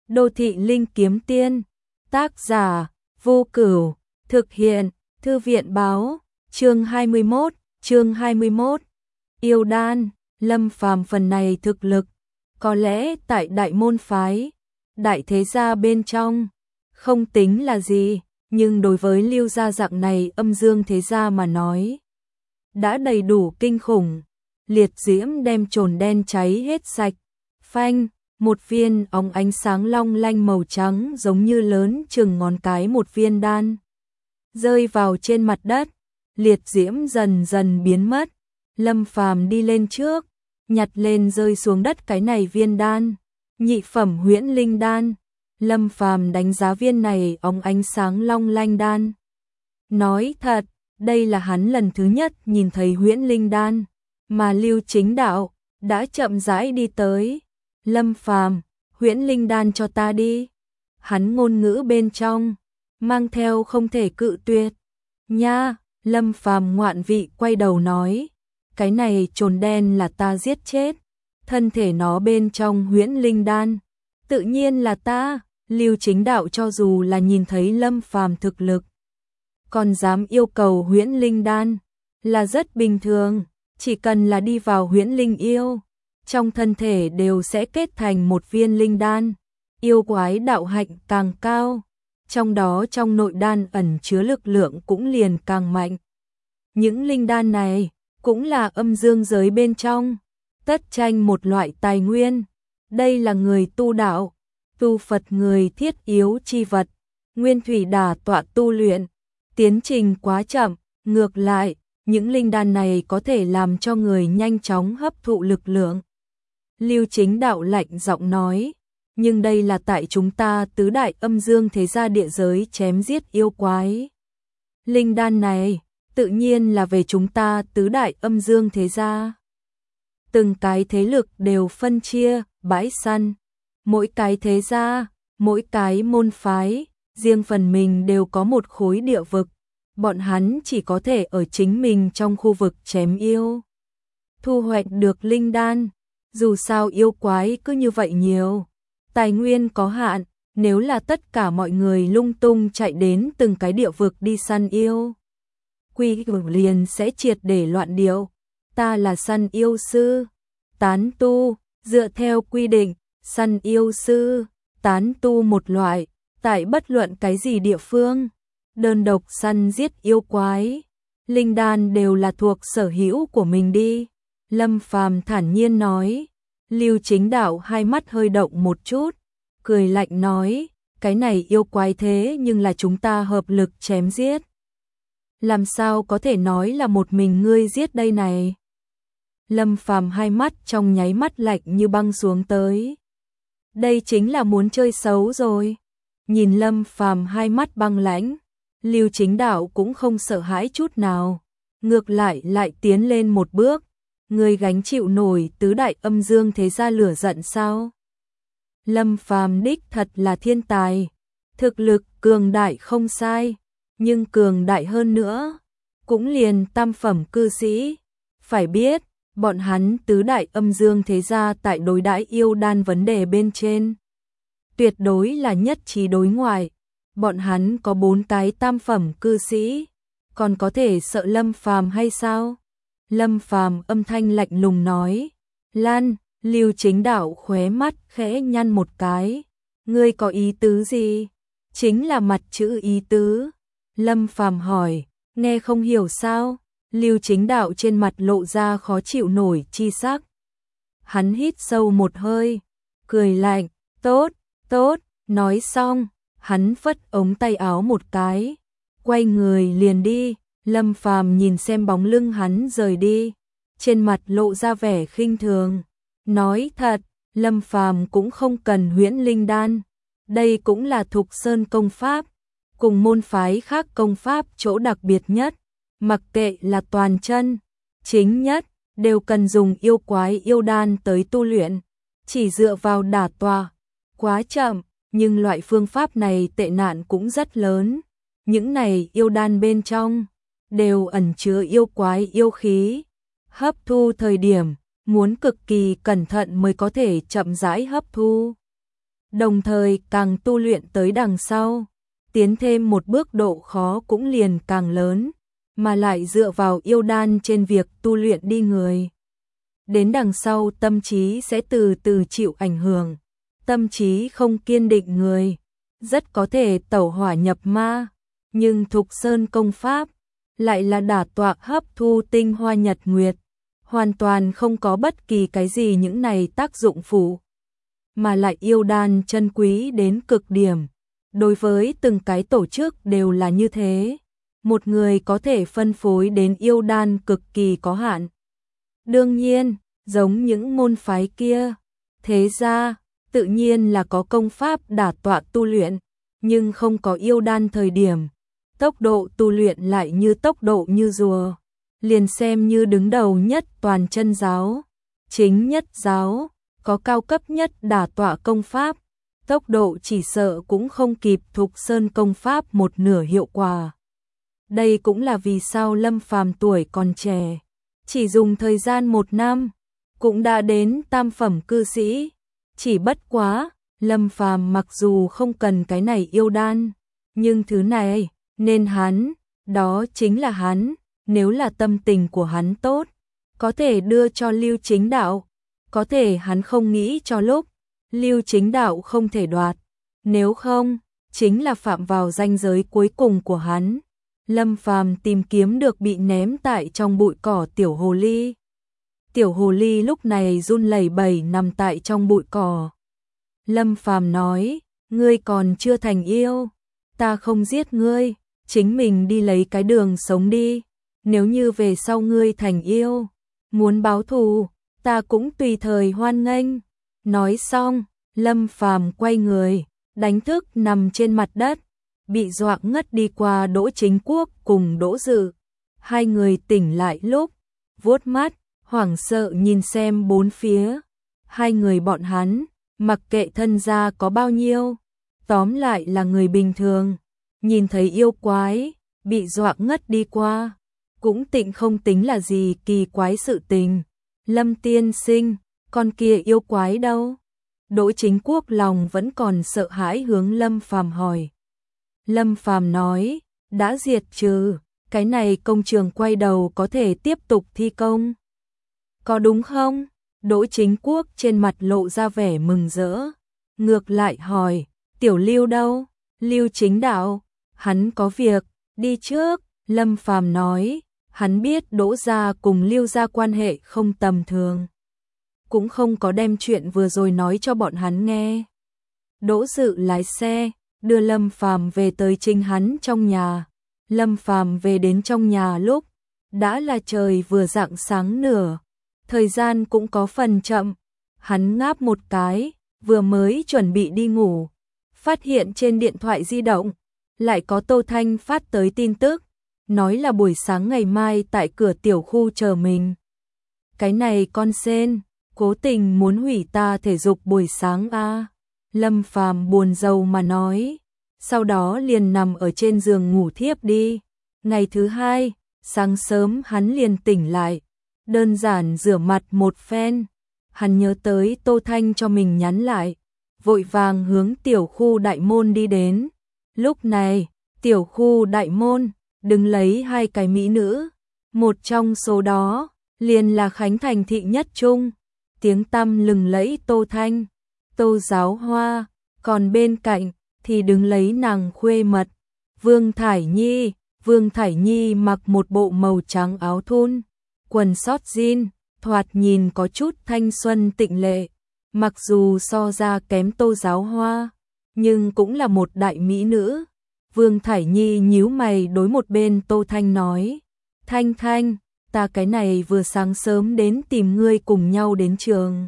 Đô thị linh kiếm tiên, tác giả, Vô Cửu, thực hiện, Thư viện báo, chương 21, yêu đan, Lâm Phàm phần này thực lực, có lẽ tại đại môn phái, đại thế gia bên trong, không tính là gì, nhưng đối với Lưu gia dạng này âm dương thế gia mà nói, đã đầy đủ kinh khủng. Liệt diễm đem chồn đen cháy hết sạch, phanh, một viên óng ánh sáng long lanh màu trắng giống như lớn chừng ngón cái một viên đan, rơi vào trên mặt đất, liệt diễm dần dần biến mất. Lâm Phàm đi lên trước, nhặt lên rơi xuống đất cái này viên đan, nhị phẩm huyễn linh đan. Lâm Phàm đánh giá viên này óng ánh sáng long lanh đan. Nói thật, đây là hắn lần thứ nhất nhìn thấy huyễn linh đan, mà Lưu Chính Đạo đã chậm rãi đi tới. Lâm Phàm, huyễn linh đan cho ta đi. Hắn ngôn ngữ bên trong mang theo không thể cự tuyệt. Nha, Lâm Phàm ngoạn vị quay đầu nói, cái này chồn đen là ta giết chết, thân thể nó bên trong huyễn linh đan, tự nhiên là ta. Lưu Chính Đạo cho dù là nhìn thấy Lâm Phàm thực lực, còn dám yêu cầu huyễn linh đan, là rất bình thường, chỉ cần là đi vào huyễn linh yêu, trong thân thể đều sẽ kết thành một viên linh đan. Yêu quái đạo hạnh càng cao, trong đó trong nội đan ẩn chứa lực lượng cũng liền càng mạnh. Những linh đan này cũng là âm dương giới bên trong tất tranh một loại tài nguyên. Đây là người tu đạo, tu Phật người thiết yếu chi vật, nguyên thủy đả tọa tu luyện, tiến trình quá chậm, ngược lại, những linh đan này có thể làm cho người nhanh chóng hấp thụ lực lượng. Lưu Chính Đạo lạnh giọng nói, nhưng đây là tại chúng ta tứ đại âm dương thế gia địa giới chém giết yêu quái. Linh đan này, tự nhiên là về chúng ta tứ đại âm dương thế gia. Từng cái thế lực đều phân chia, bãi săn. Mỗi cái thế gia, mỗi cái môn phái, riêng phần mình đều có một khối địa vực. Bọn hắn chỉ có thể ở chính mình trong khu vực chém yêu, thu hoạch được linh đan. Dù sao yêu quái cứ như vậy nhiều, tài nguyên có hạn, nếu là tất cả mọi người lung tung chạy đến từng cái địa vực đi săn yêu, quy vực liền sẽ triệt để loạn điệu. Ta là săn yêu sư, tán tu, dựa theo quy định, săn yêu sư, tán tu một loại, tại bất luận cái gì địa phương, đơn độc săn giết yêu quái, linh đan đều là thuộc sở hữu của mình đi. Lâm Phàm thản nhiên nói. Lưu Chính Đạo hai mắt hơi động một chút, cười lạnh nói, cái này yêu quái thế nhưng là chúng ta hợp lực chém giết. Làm sao có thể nói là một mình ngươi giết đây này? Lâm Phàm hai mắt trong nháy mắt lạnh như băng xuống tới. Đây chính là muốn chơi xấu rồi. Nhìn Lâm Phàm hai mắt băng lãnh, Lưu Chính Đạo cũng không sợ hãi chút nào, ngược lại tiến lên một bước. Người gánh chịu nổi tứ đại âm dương thế gia lửa giận sao? Lâm Phàm đích thật là thiên tài, thực lực cường đại không sai, nhưng cường đại hơn nữa, cũng liền tam phẩm cư sĩ. Phải biết, bọn hắn tứ đại âm dương thế gia tại đối đãi yêu đan vấn đề bên trên, tuyệt đối là nhất trí đối ngoại. Bọn hắn có 4 cái tam phẩm cư sĩ, còn có thể sợ Lâm Phàm hay sao? Lâm Phàm âm thanh lạnh lùng nói, Lan. Lưu Chính Đạo khóe mắt khẽ nhăn một cái, ngươi có ý tứ gì? Chính là mặt chữ ý tứ. Lâm Phàm hỏi, nghe không hiểu sao? Lưu Chính Đạo trên mặt lộ ra khó chịu nổi chi sắc. Hắn hít sâu một hơi, cười lạnh, tốt, nói xong, hắn phất ống tay áo một cái, quay người liền đi. Lâm Phàm nhìn xem bóng lưng hắn rời đi, trên mặt lộ ra vẻ khinh thường. Nói thật, Lâm Phàm cũng không cần huyễn linh đan, đây cũng là Thục Sơn công pháp, cùng môn phái khác công pháp chỗ đặc biệt nhất, mặc kệ là toàn chân, chính nhất, đều cần dùng yêu quái yêu đan tới tu luyện, chỉ dựa vào đả tọa, quá chậm, nhưng loại phương pháp này tệ nạn cũng rất lớn. Những này yêu đan bên trong đều ẩn chứa yêu quái yêu khí, hấp thu thời điểm muốn cực kỳ cẩn thận mới có thể chậm rãi hấp thu. đồng thời càng tu luyện tới đằng sau, tiến thêm một bước độ khó cũng liền càng lớn, mà lại dựa vào yêu đan trên việc tu luyện đi người. Đến đằng sau tâm trí sẽ từ từ chịu ảnh hưởng, tâm trí không kiên định người, rất có thể tẩu hỏa nhập ma, nhưng Thục Sơn công pháp lại là đả tọa hấp thu tinh hoa nhật nguyệt, hoàn toàn không có bất kỳ cái gì những này tác dụng phụ, mà lại yêu đan chân quý đến cực điểm. Đối với từng cái tổ chức đều là như thế, một người có thể phân phối đến yêu đan cực kỳ có hạn. Đương nhiên, giống những môn phái kia, thế ra, tự nhiên là có công pháp đả tọa tu luyện, nhưng không có yêu đan thời điểm, tốc độ tu luyện lại như tốc độ như rùa, liền xem như đứng đầu nhất toàn chân giáo, chính nhất giáo, có cao cấp nhất đả tọa công pháp, tốc độ chỉ sợ cũng không kịp Thục Sơn công pháp một nửa hiệu quả. Đây cũng là vì sao Lâm Phàm tuổi còn trẻ, chỉ dùng thời gian 1 năm, cũng đã đến tam phẩm cư sĩ. Chỉ bất quá, Lâm Phàm mặc dù không cần cái này yêu đan, nhưng thứ này, nên hắn, đó chính là hắn, nếu là tâm tình của hắn tốt, có thể đưa cho Lưu Chính Đạo, có thể hắn không nghĩ cho lúc, Lưu Chính Đạo không thể đoạt, nếu không, chính là phạm vào ranh giới cuối cùng của hắn. Lâm Phàm tìm kiếm được bị ném tại trong bụi cỏ tiểu hồ ly. Tiểu hồ ly lúc này run lẩy bẩy nằm tại trong bụi cỏ. Lâm Phàm nói, ngươi còn chưa thành yêu, ta không giết ngươi, chính mình đi lấy cái đường sống đi, nếu như về sau ngươi thành yêu, muốn báo thù, ta cũng tùy thời hoan nghênh. Nói xong, Lâm Phàm quay người, đánh thức nằm trên mặt đất, bị dọa ngất đi qua Đỗ Chính Quốc cùng Đỗ Dự. Hai người tỉnh lại lúc, vuốt mắt, hoảng sợ nhìn xem bốn phía. Hai người bọn hắn, mặc kệ thân gia có bao nhiêu, tóm lại là người bình thường, nhìn thấy yêu quái, bị dọa ngất đi qua, cũng tịnh không tính là gì kỳ quái sự tình. Lâm tiên sinh, con kia yêu quái đâu? Đỗ Chính Quốc lòng vẫn còn sợ hãi hướng Lâm Phàm hỏi. Lâm Phàm nói, đã diệt trừ, cái này công trường quay đầu có thể tiếp tục thi công. Có đúng không? Đỗ Chính Quốc trên mặt lộ ra vẻ mừng rỡ. Ngược lại hỏi, Tiểu Lưu đâu? Lưu Chính Đạo, hắn có việc, đi trước. Lâm Phàm nói, hắn biết Đỗ gia cùng Lưu gia quan hệ không tầm thường, cũng không có đem chuyện vừa rồi nói cho bọn hắn nghe. Đỗ Dự lái xe, đưa Lâm Phàm về tới chính hắn trong nhà. Lâm Phàm về đến trong nhà lúc, đã là trời vừa rạng sáng nửa, thời gian cũng có phần chậm. Hắn ngáp một cái, vừa mới chuẩn bị đi ngủ, phát hiện trên điện thoại di động, lại có Tô Thanh phát tới tin tức, nói là buổi sáng ngày mai tại cửa tiểu khu chờ mình. Cái này con sên, cố tình muốn hủy ta thể dục buổi sáng a. Lâm Phàm buồn rầu mà nói, sau đó liền nằm ở trên giường ngủ thiếp đi. Ngày thứ hai, sáng sớm hắn liền tỉnh lại, đơn giản rửa mặt một phen, hắn nhớ tới Tô Thanh cho mình nhắn lại, vội vàng hướng tiểu khu đại môn đi đến. Lúc này, tiểu khu đại môn đứng lấy hai cái mỹ nữ, một trong số đó liền là Khánh Thành thị nhất trung, tiếng tăm lừng lẫy Tô Thanh, Tô Giáo Hoa, còn bên cạnh thì đứng lấy nàng khuê mật, Vương Thải Nhi. Vương Thải Nhi mặc một bộ màu trắng áo thun, quần sót jean, thoạt nhìn có chút thanh xuân tịnh lệ, mặc dù so ra kém Tô Giáo Hoa, nhưng cũng là một đại mỹ nữ. Vương Thải Nhi nhíu mày đối một bên Tô Thanh nói, Thanh Thanh, ta cái này vừa sáng sớm đến tìm ngươi cùng nhau đến trường,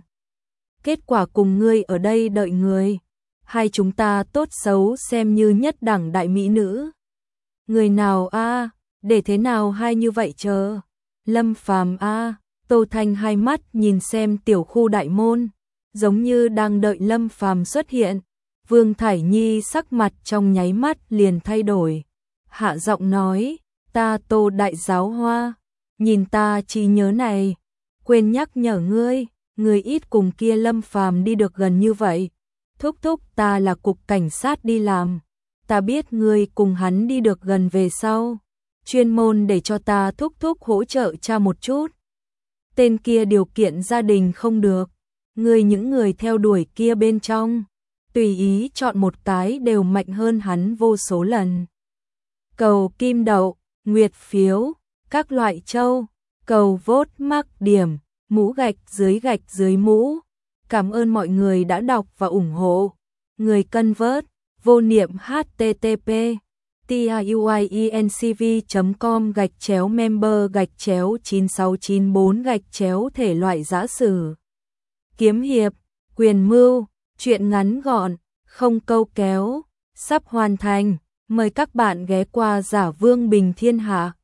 kết quả cùng ngươi ở đây đợi người, hai chúng ta tốt xấu xem như nhất đẳng đại mỹ nữ. Người nào a, để thế nào hai như vậy chờ? Lâm Phàm a. Tô Thanh hai mắt nhìn xem tiểu khu đại môn, giống như đang đợi Lâm Phàm xuất hiện. Vương Thải Nhi sắc mặt trong nháy mắt liền thay đổi, hạ giọng nói, ta Tô Đại Giáo Hoa, nhìn ta trí nhớ này, quên nhắc nhở ngươi, người ít cùng kia Lâm Phàm đi được gần như vậy, Thúc thúc, ta là cục cảnh sát đi làm. Ta biết ngươi cùng hắn đi được gần về sau. Chuyên môn để cho ta thúc thúc hỗ trợ cha một chút. Tên kia điều kiện gia đình không được. Ngươi những người theo đuổi kia bên trong, tùy ý chọn một cái đều mạnh hơn hắn vô số lần. Cầu kim đậu, nguyệt phiếu, các loại châu, cầu vote mắc điểm, mũ gạch dưới mũ. Cảm ơn mọi người đã đọc và ủng hộ. Người cân vớt, vô niệm http tiuincv.com/member/9694/ thể loại giã sử, kiếm hiệp, quyền mưu, truyện ngắn gọn, không câu kéo, sắp hoàn thành. Mời các bạn ghé qua Giả Vương Bình Thiên Hạ.